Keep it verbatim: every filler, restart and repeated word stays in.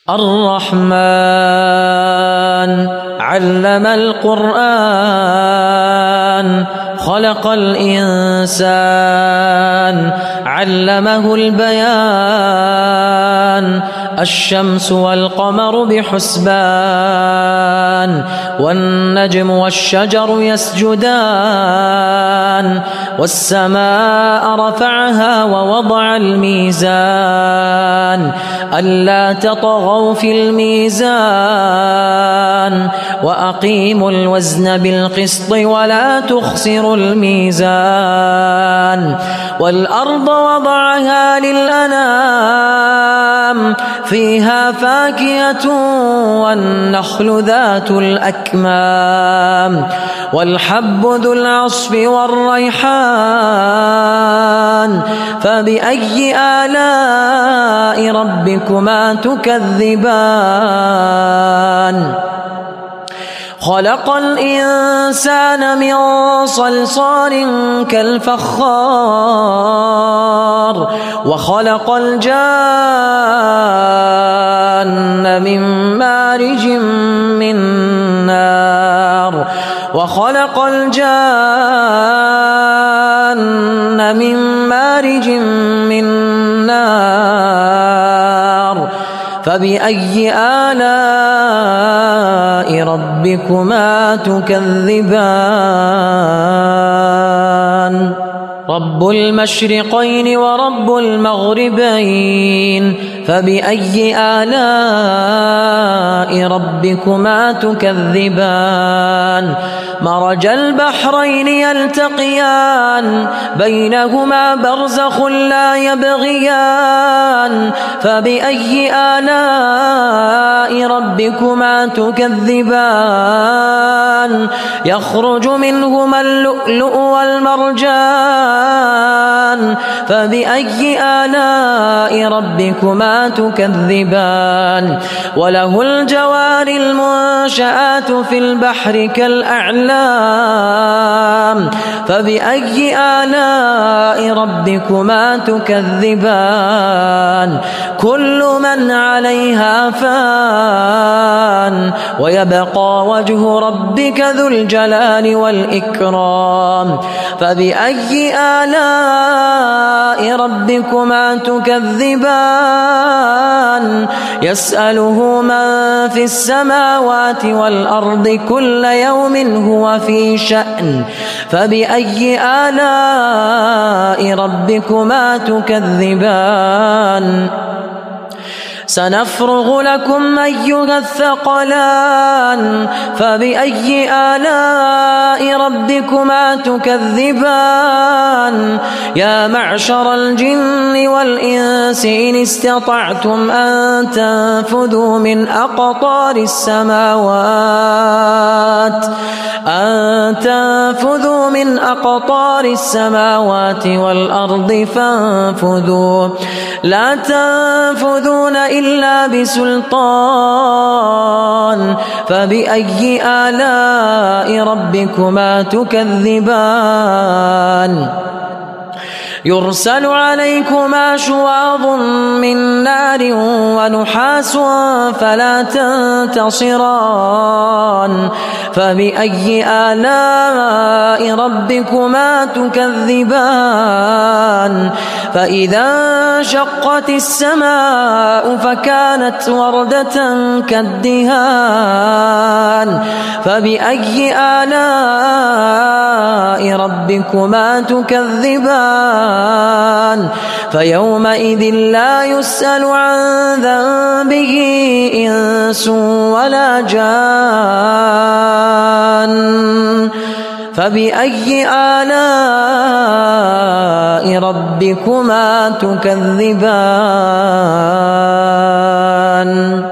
الرحمن علم القرآن خلق الإنسان علمه البيان الشمس والقمر بحسبان والنجم والشجر يسجدان والسماء رفعها ووضع الميزان ألا تطغوا في الميزان وأقيموا الوزن بالقسط ولا تخسروا الميزان والأرض وضعها للأنام فيها فاكهة والنخل ذات الأكمام والحب ذو العصف والريحان فبأي آلاء ربكما تكذبان خلق الإنسان من صلصال كالفخار وخلق الجان من مارج من نار وخلق الجان من مارج من نار فبأي آلاء ربكما تكذبان رب المشرقين ورب المغربين فبأي آلاء ربكما تكذبان مرج البحرين يلتقيان بينهما برزخ لا يبغيان فبأي آلاء ربكما تكذبان يخرج منهما اللؤلؤ والمرجان فبأي آلاء ربكما تكذبان وله الجوار المنشآت في البحر كالأعلام فبأي آلاء ربكما تكذبان كل من عليها فان ويبقى وجه ربك ذو الجلال والإكرام فبأي آلاء ربكما تكذبان يسأله من في السماوات والأرض كل يوم هو في شأن فبأي آلاء ربكما تكذبان سنفرغ لكم أيها الثقلان فبأي آلاء ربكما تكذبان يا معشر الجن والإنس إن استطعتم أن تنفذوا من أقطار السماوات أن تنفذوا من أقطار السماوات والأرض فانفذوا لا تنفذون إلا بسلطان فبأي آلاء ربكما تكذبان يرسل عليكما شواظ من نار ونحاس فلا تنتصران فبأي آلاء ربكما تكذبان فإذا انشقت السماء فكانت وردة كالدهان فبأي آلاء ربكما تكذبان فيومئذ لا يسأل عن ذنبه إنس ولا جان فبأي آلاء ربكما تكذبان